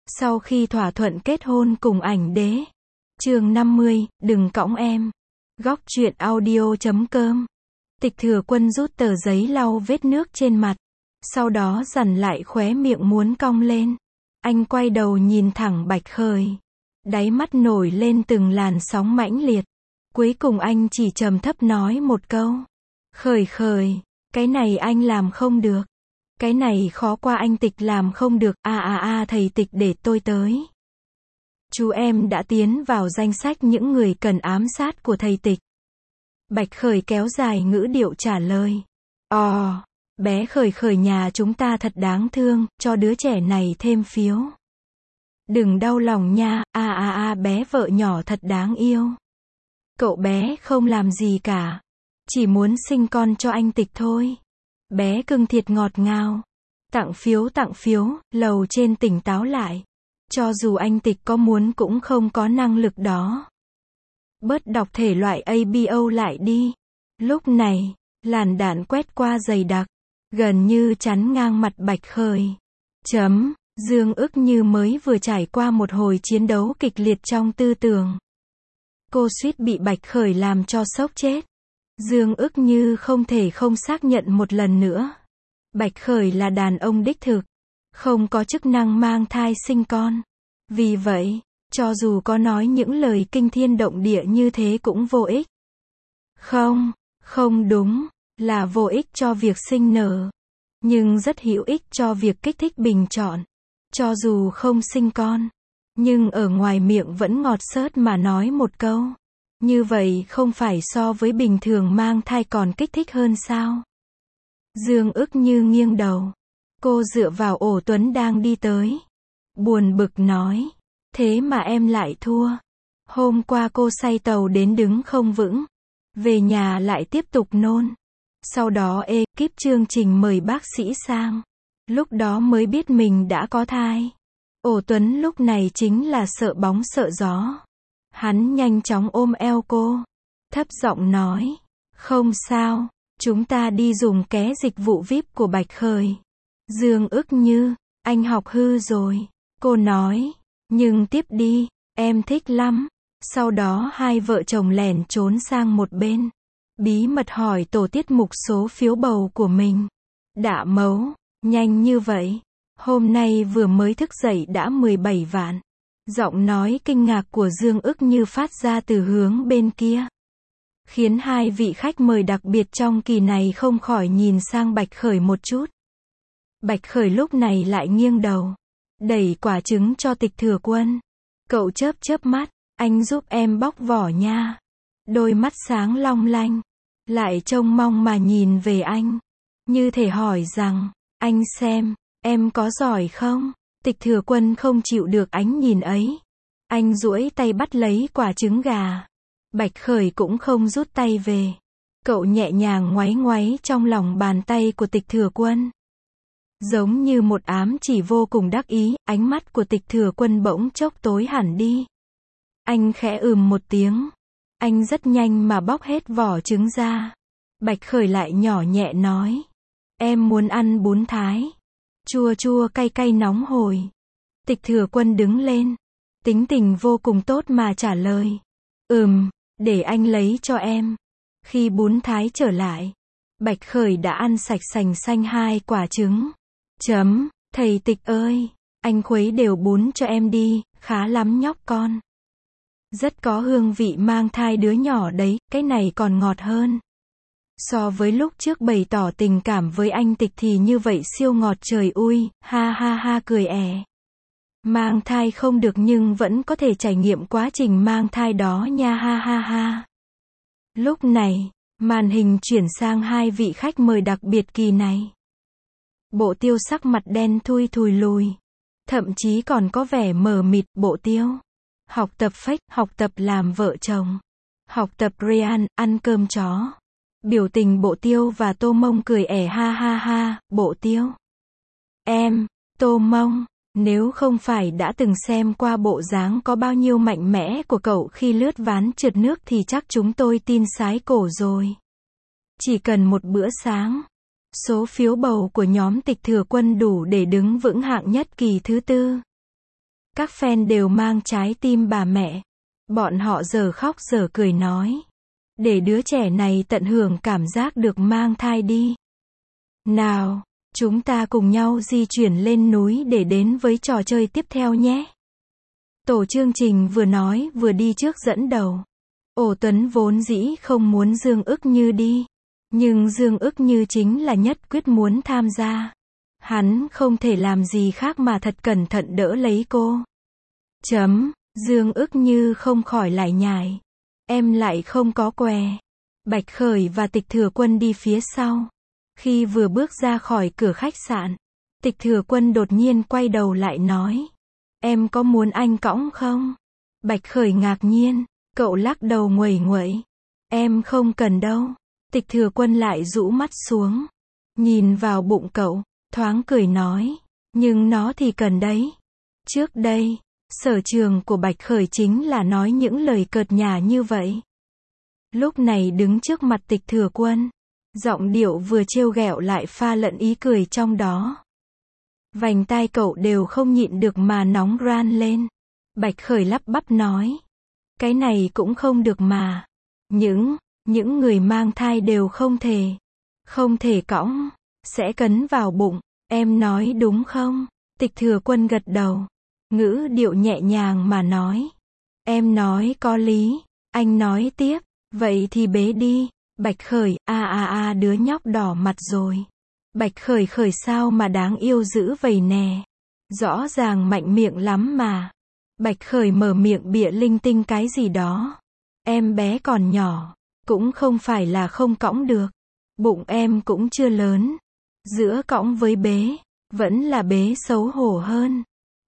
Sau khi thỏa thuận kết hôn cùng ảnh đế. Chương 50, đừng cõng em. Góc truyện audio.com. Tịch Thừa Quân rút tờ giấy lau vết nước trên mặt. Sau đó dằn lại khóe miệng muốn cong lên. Anh quay đầu nhìn thẳng Bạch Khởi. Đáy mắt nổi lên từng làn sóng mãnh liệt. Cuối cùng anh chỉ trầm thấp nói một câu. Khởi Khởi, cái này anh làm không được. Cái này khó qua anh Tịch làm không được, thầy Tịch để tôi tới. Chú em đã tiến vào danh sách những người cần ám sát của thầy Tịch. Bạch Khởi kéo dài ngữ điệu trả lời. Bé Khởi Khởi nhà chúng ta thật đáng thương, cho đứa trẻ này thêm phiếu. Đừng đau lòng nha, bé vợ nhỏ thật đáng yêu. Cậu bé không làm gì cả. Chỉ muốn sinh con cho anh Tịch thôi. Bé cưng thiệt ngọt ngào. Tặng phiếu, lầu trên tỉnh táo lại. Cho dù anh Tịch có muốn cũng không có năng lực đó. Bớt đọc thể loại ABO lại đi. Lúc này, làn đạn quét qua dày đặc, gần như chắn ngang mặt Bạch Khởi. Dương Ức Như mới vừa trải qua một hồi chiến đấu kịch liệt trong tư tưởng. Cô suýt bị Bạch Khởi làm cho sốc chết. Dương Ức Như không thể không xác nhận một lần nữa. Bạch Khởi là đàn ông đích thực, không có chức năng mang thai sinh con. Vì vậy, cho dù có nói những lời kinh thiên động địa như thế cũng vô ích. Không đúng, là vô ích cho việc sinh nở. Nhưng rất hữu ích cho việc kích thích bình chọn. Cho dù không sinh con, nhưng ở ngoài miệng vẫn ngọt xớt mà nói một câu. Như vậy không phải so với bình thường mang thai còn kích thích hơn sao? Dương Ức Như nghiêng đầu. Cô dựa vào ổ Tuấn đang đi tới. Buồn bực nói. Thế mà em lại thua. Hôm qua cô say tàu đến đứng không vững. Về nhà lại tiếp tục nôn. Sau đó ekip chương trình mời bác sĩ sang. Lúc đó mới biết mình đã có thai. Ổ Tuấn lúc này chính là sợ bóng sợ gió. Hắn nhanh chóng ôm eo cô. Thấp giọng nói. Không sao, chúng ta đi dùng ké dịch vụ VIP của Bạch Khởi. Dương Ức Như, anh học hư rồi. Cô nói. Nhưng tiếp đi, em thích lắm. Sau đó hai vợ chồng lẻn trốn sang một bên. Bí mật hỏi tổ tiết mục số phiếu bầu của mình. Đạ mấu, nhanh như vậy. Hôm nay vừa mới thức dậy đã 17 vạn. Giọng nói kinh ngạc của Dương Ức Như phát ra từ hướng bên kia. Khiến hai vị khách mời đặc biệt trong kỳ này không khỏi nhìn sang Bạch Khởi một chút. Bạch Khởi lúc này lại nghiêng đầu. Đẩy quả trứng cho Tịch Thừa Quân. Cậu chớp mắt, anh giúp em bóc vỏ nha. Đôi mắt sáng long lanh. Lại trông mong mà nhìn về anh. Như thể hỏi rằng, anh xem, em có giỏi không? Tịch Thừa Quân không chịu được ánh nhìn ấy. Anh duỗi tay bắt lấy quả trứng gà. Bạch Khởi cũng không rút tay về. Cậu nhẹ nhàng ngoáy ngoáy trong lòng bàn tay của Tịch Thừa Quân. Giống như một ám chỉ vô cùng đắc ý, ánh mắt của Tịch Thừa Quân bỗng chốc tối hẳn đi. Anh khẽ một tiếng. Anh rất nhanh mà bóc hết vỏ trứng ra. Bạch Khởi lại nhỏ nhẹ nói. Em muốn ăn bún Thái. Chua chua cay cay nóng hổi. Tịch Thừa Quân đứng lên. Tính tình vô cùng tốt mà trả lời. Để anh lấy cho em. Khi bún Thái trở lại, Bạch Khởi đã ăn sạch sành xanh hai quả trứng. Thầy Tịch ơi, anh khuấy đều bún cho em đi, khá lắm nhóc con. Rất có hương vị mang thai đứa nhỏ đấy, cái này còn ngọt hơn. So với lúc trước bày tỏ tình cảm với anh Tịch thì như vậy siêu ngọt trời ui, ha cười ẻ. Mang thai không được nhưng vẫn có thể trải nghiệm quá trình mang thai đó nha ha. Lúc này, màn hình chuyển sang hai vị khách mời đặc biệt kỳ này. Bộ Tiêu sắc mặt đen thui thùi lùi. Thậm chí còn có vẻ mờ mịt. Bộ Tiêu. Học tập fake, học tập làm vợ chồng. Học tập Ryan, ăn cơm chó. Biểu tình Bộ Tiêu và Tô Mông cười ẻ ha. Bộ Tiêu. Em, Tô Mông. Nếu không phải đã từng xem qua bộ dáng có bao nhiêu mạnh mẽ của cậu khi lướt ván trượt nước thì chắc chúng tôi tin sái cổ rồi. Chỉ cần một bữa sáng. Số phiếu bầu của nhóm Tịch Thừa Quân đủ để đứng vững hạng nhất kỳ thứ 4. Các fan đều mang trái tim bà mẹ. Bọn họ giờ khóc giờ cười nói. Để đứa trẻ này tận hưởng cảm giác được mang thai đi. Nào, chúng ta cùng nhau di chuyển lên núi để đến với trò chơi tiếp theo nhé. Tổ chương trình vừa nói vừa đi trước dẫn đầu. Ổ Tuấn vốn dĩ không muốn Dương Ức Như đi. Nhưng Dương Ức Như chính là nhất quyết muốn tham gia. Hắn không thể làm gì khác mà thật cẩn thận đỡ lấy cô. Dương Ức Như không khỏi lại nhải. Em lại không có què. Bạch Khởi và Tịch Thừa Quân đi phía sau. Khi vừa bước ra khỏi cửa khách sạn, Tịch Thừa Quân đột nhiên quay đầu lại nói. Em có muốn anh cõng không? Bạch Khởi ngạc nhiên, cậu lắc đầu nguẩy nguẩy. Em không cần đâu. Tịch Thừa Quân lại rũ mắt xuống. Nhìn vào bụng cậu, thoáng cười nói. Nhưng nó thì cần đấy. Trước đây, sở trường của Bạch Khởi chính là nói những lời cợt nhả như vậy. Lúc này đứng trước mặt Tịch Thừa Quân, giọng điệu vừa trêu ghẹo lại pha lẫn ý cười trong đó. Vành tai cậu đều không nhịn được mà nóng ran lên. Bạch Khởi lắp bắp nói. Cái này cũng không được mà. Những người mang thai đều không thể cõng, sẽ cấn vào bụng, em nói đúng không? Tịch Thừa Quân gật đầu, ngữ điệu nhẹ nhàng mà nói. Em nói có lý, anh nói tiếp, vậy thì bế đi. Bạch Khởi, đứa nhóc đỏ mặt rồi. Bạch Khởi sao mà đáng yêu dữ vậy nè. Rõ ràng mạnh miệng lắm mà. Bạch Khởi mở miệng bịa linh tinh cái gì đó. Em bé còn nhỏ, cũng không phải là không cõng được. Bụng em cũng chưa lớn. Giữa cõng với bế, vẫn là bế xấu hổ hơn.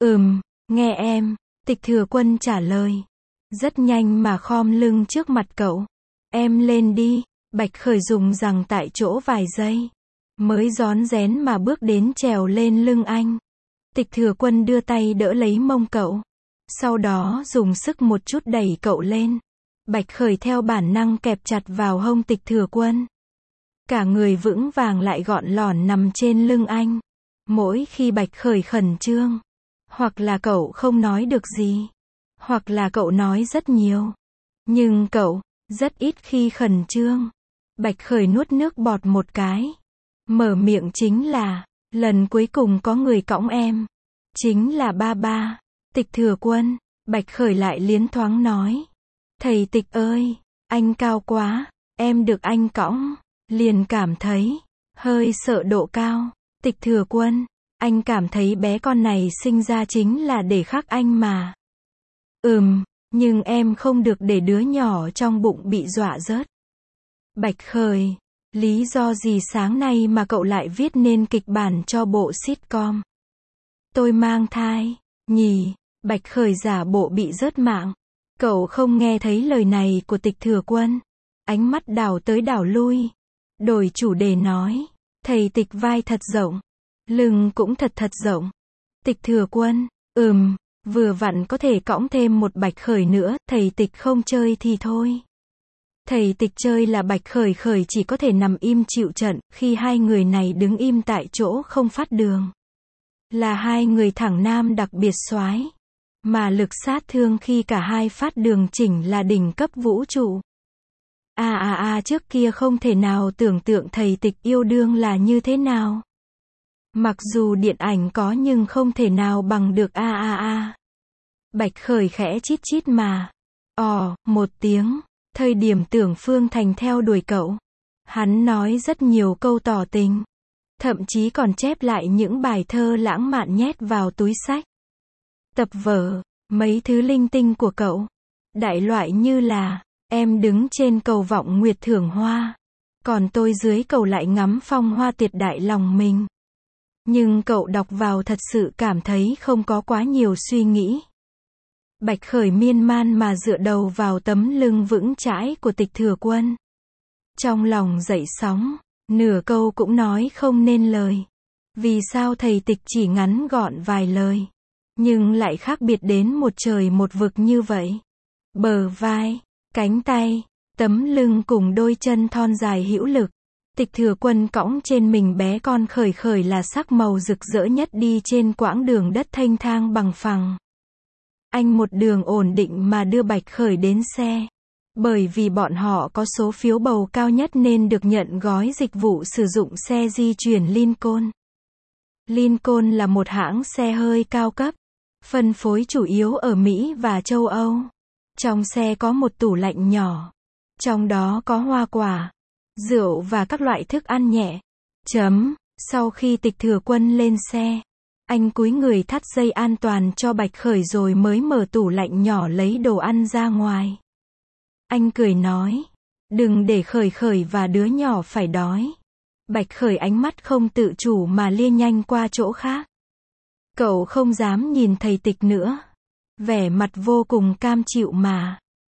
Nghe em, Tịch Thừa Quân trả lời. Rất nhanh mà khom lưng trước mặt cậu. Em lên đi. Bạch Khởi dùng rằng tại chỗ vài giây. Mới rón rén mà bước đến trèo lên lưng anh. Tịch Thừa Quân đưa tay đỡ lấy mông cậu. Sau đó dùng sức một chút đẩy cậu lên. Bạch Khởi theo bản năng kẹp chặt vào hông Tịch Thừa Quân. Cả người vững vàng lại gọn lỏn nằm trên lưng anh. Mỗi khi Bạch Khởi khẩn trương, hoặc là cậu không nói được gì, hoặc là cậu nói rất nhiều. Nhưng cậu, rất ít khi khẩn trương. Bạch Khởi nuốt nước bọt một cái. Mở miệng chính là, lần cuối cùng có người cõng em. Chính là ba. Tịch Thừa Quân, Bạch Khởi lại liến thoáng nói. Thầy Tịch ơi, anh cao quá, em được anh cõng, liền cảm thấy, hơi sợ độ cao. Tịch Thừa Quân, anh cảm thấy bé con này sinh ra chính là để khắc anh mà. Nhưng em không được để đứa nhỏ trong bụng bị dọa rớt. Bạch Khởi, lý do gì sáng nay mà cậu lại viết nên kịch bản cho bộ sitcom? Tôi mang thai, nhỉ? Bạch Khởi giả bộ bị rớt mạng. Cậu không nghe thấy lời này của Tịch Thừa Quân. Ánh mắt đảo tới đảo lui. Đổi chủ đề nói. Thầy Tịch vai thật rộng. Lưng cũng thật rộng. Tịch Thừa Quân, vừa vặn có thể cõng thêm một Bạch Khởi nữa. Thầy Tịch không chơi thì thôi. Thầy Tịch chơi là Bạch Khởi chỉ có thể nằm im chịu trận. Khi hai người này đứng im tại chỗ không phát đường. Là hai người thẳng nam đặc biệt soái. Mà lực sát thương khi cả hai phát đường chỉnh là đỉnh cấp vũ trụ. Trước kia không thể nào tưởng tượng thầy Tịch yêu đương là như thế nào. Mặc dù điện ảnh có nhưng không thể nào bằng được Bạch Khởi khẽ chít mà. Một tiếng. Thời điểm tưởng Phương Thành theo đuổi cậu. Hắn nói rất nhiều câu tỏ tình. Thậm chí còn chép lại những bài thơ lãng mạn nhét vào túi sách. Tập vở, mấy thứ linh tinh của cậu. Đại loại như là, em đứng trên cầu vọng nguyệt thưởng hoa. Còn tôi dưới cầu lại ngắm phong hoa tuyệt đại lòng mình. Nhưng cậu đọc vào thật sự cảm thấy không có quá nhiều suy nghĩ. Bạch Khởi miên man mà dựa đầu vào tấm lưng vững chãi của Tịch Thừa Quân. Trong lòng dậy sóng, nửa câu cũng nói không nên lời. Vì sao thầy Tịch chỉ ngắn gọn vài lời, nhưng lại khác biệt đến một trời một vực như vậy? Bờ vai, cánh tay, tấm lưng cùng đôi chân thon dài hữu lực. Tịch Thừa Quân cõng trên mình bé con Khởi là sắc màu rực rỡ nhất đi trên quãng đường đất thênh thang bằng phẳng. Anh một đường ổn định mà đưa Bạch Khởi đến xe. Bởi vì bọn họ có số phiếu bầu cao nhất nên được nhận gói dịch vụ sử dụng xe di chuyển Lincoln. Lincoln là một hãng xe hơi cao cấp, phân phối chủ yếu ở Mỹ và châu Âu. Trong xe có một tủ lạnh nhỏ. Trong đó có hoa quả, rượu và các loại thức ăn nhẹ. Sau khi Tịch Thừa Quân lên xe, anh cúi người thắt dây an toàn cho Bạch Khởi rồi mới mở tủ lạnh nhỏ lấy đồ ăn ra ngoài. Anh cười nói, đừng để Khởi và đứa nhỏ phải đói. Bạch Khởi ánh mắt không tự chủ mà lia nhanh qua chỗ khác. Cậu không dám nhìn thầy Tịch nữa. Vẻ mặt vô cùng cam chịu mà.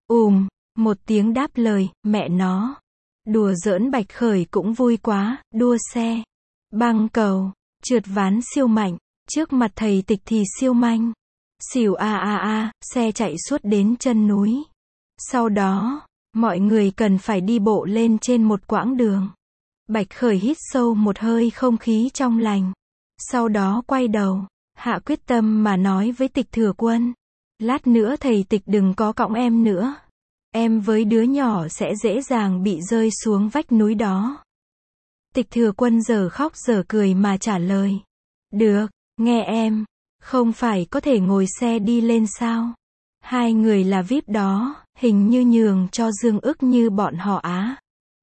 Một tiếng đáp lời, mẹ nó. Đùa giỡn Bạch Khởi cũng vui quá, đua xe, băng cầu, trượt ván siêu mạnh, trước mặt thầy Tịch thì siêu manh. Xỉu xe chạy suốt đến chân núi. Sau đó, mọi người cần phải đi bộ lên trên một quãng đường. Bạch Khởi hít sâu một hơi không khí trong lành. Sau đó quay đầu, hạ quyết tâm mà nói với Tịch Thừa Quân. Lát nữa thầy Tịch đừng có cõng em nữa. Em với đứa nhỏ sẽ dễ dàng bị rơi xuống vách núi đó. Tịch Thừa Quân giờ khóc giờ cười mà trả lời. Được, nghe em. Không phải có thể ngồi xe đi lên sao? Hai người là VIP đó, hình như nhường cho Dương Ức Như bọn họ á.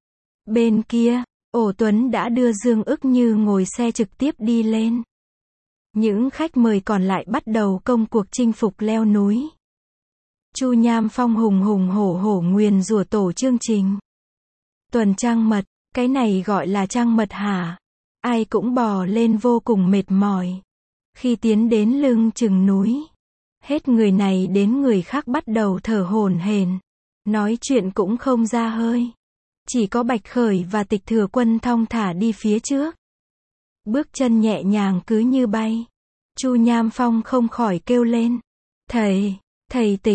Bên kia, Ổ Tuấn đã đưa Dương Ức Như ngồi xe trực tiếp đi lên. Những khách mời còn lại bắt đầu công cuộc chinh phục leo núi. Chu Nham Phong hùng hùng hổ hổ nguyền rủa tổ chương trình. Tuần trăng mật, cái này gọi là trăng mật hả? Ai cũng bò lên vô cùng mệt mỏi. Khi tiến đến lưng chừng núi, hết người này đến người khác bắt đầu thở hổn hển, nói chuyện cũng không ra hơi. Chỉ có Bạch Khởi và Tịch Thừa Quân thong thả đi phía trước. Bước chân nhẹ nhàng cứ như bay. Chu Nham Phong không khỏi kêu lên. Thầy Tịch,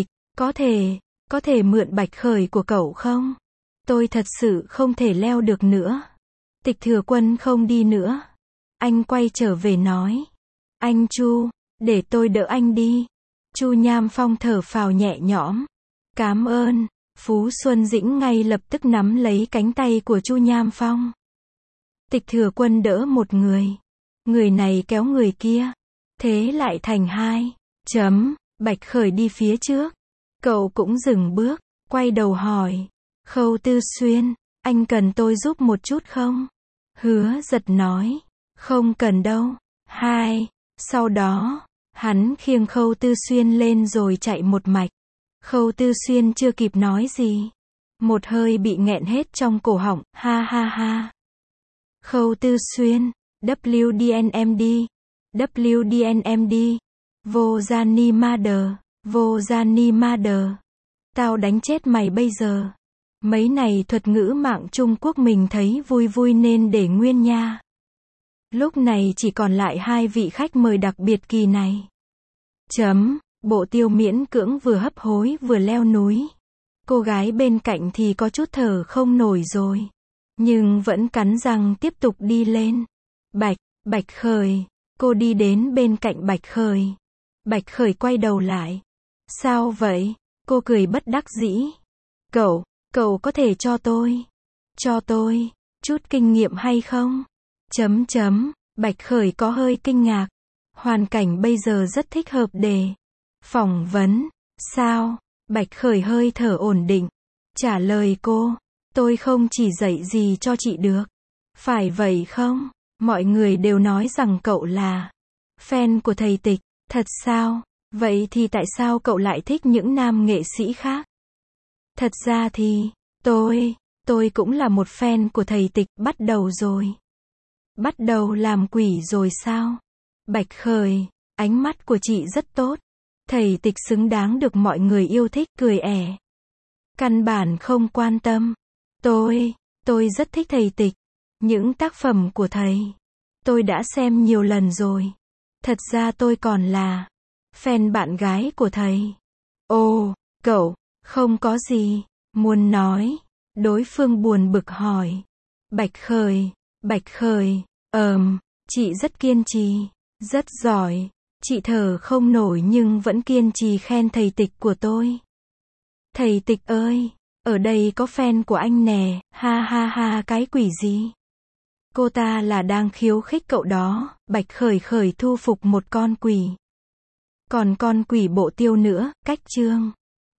có thể mượn Bạch Khởi của cậu không? Tôi thật sự không thể leo được nữa. Tịch Thừa Quân không đi nữa. Anh quay trở về nói. Anh Chu, để tôi đỡ anh đi. Chu Nham Phong thở phào nhẹ nhõm. Cảm ơn. Phú Xuân Dĩnh ngay lập tức nắm lấy cánh tay của Chu Nham Phong. Tịch Thừa Quân đỡ một người. Người này kéo người kia. Thế lại thành hai. Bạch Khởi đi phía trước. Cậu cũng dừng bước, quay đầu hỏi. Khâu Tư Xuyên, anh cần tôi giúp một chút không? Hứa Giật nói. Không cần đâu. Sau đó, hắn khiêng Khâu Tư Xuyên lên rồi chạy một mạch. Khâu Tư Xuyên chưa kịp nói gì. Một hơi bị nghẹn hết trong cổ họng, ha. Khâu Tư Xuyên, WDNMD, Vô Gianni Mother. Tao đánh chết mày bây giờ. Mấy này thuật ngữ mạng Trung Quốc mình thấy vui vui nên để nguyên nha. Lúc này chỉ còn lại hai vị khách mời đặc biệt kỳ này. Bộ Tiêu miễn cưỡng vừa hấp hối vừa leo núi. Cô gái bên cạnh thì có chút thở không nổi rồi. Nhưng vẫn cắn răng tiếp tục đi lên. Bạch Khởi. Cô đi đến bên cạnh Bạch Khởi. Bạch Khởi quay đầu lại. Sao vậy? Cô cười bất đắc dĩ. Cậu có thể cho tôi chút kinh nghiệm hay không? Bạch Khởi có hơi kinh ngạc. Hoàn cảnh bây giờ rất thích hợp để phỏng vấn. Sao? Bạch Khởi hơi thở ổn định. Trả lời cô. Tôi không chỉ dạy gì cho chị được. Phải vậy không? Mọi người đều nói rằng cậu là fan của thầy Tịch. Thật sao? Vậy thì tại sao cậu lại thích những nam nghệ sĩ khác? Thật ra thì, tôi cũng là một fan của thầy Tịch. Bắt đầu rồi. Bắt đầu làm quỷ rồi sao? Bạch Khởi, ánh mắt của chị rất tốt. Thầy Tịch xứng đáng được mọi người yêu thích, cười ẻ. Căn bản không quan tâm. Tôi rất thích thầy Tịch. Những tác phẩm của thầy, tôi đã xem nhiều lần rồi. Thật ra tôi còn là fan bạn gái của thầy. Ồ, cậu, không có gì muốn nói. Đối phương buồn bực hỏi. Bạch Khởi, chị rất kiên trì, rất giỏi. Chị thở không nổi nhưng vẫn kiên trì khen thầy Tịch của tôi. Thầy Tịch ơi, ở đây có fan của anh nè, ha ha ha cái quỷ gì. Cô ta là đang khiêu khích cậu đó, Bạch Khởi Khởi thu phục một con quỷ. Còn con quỷ bộ Tiêu nữa, cách chương.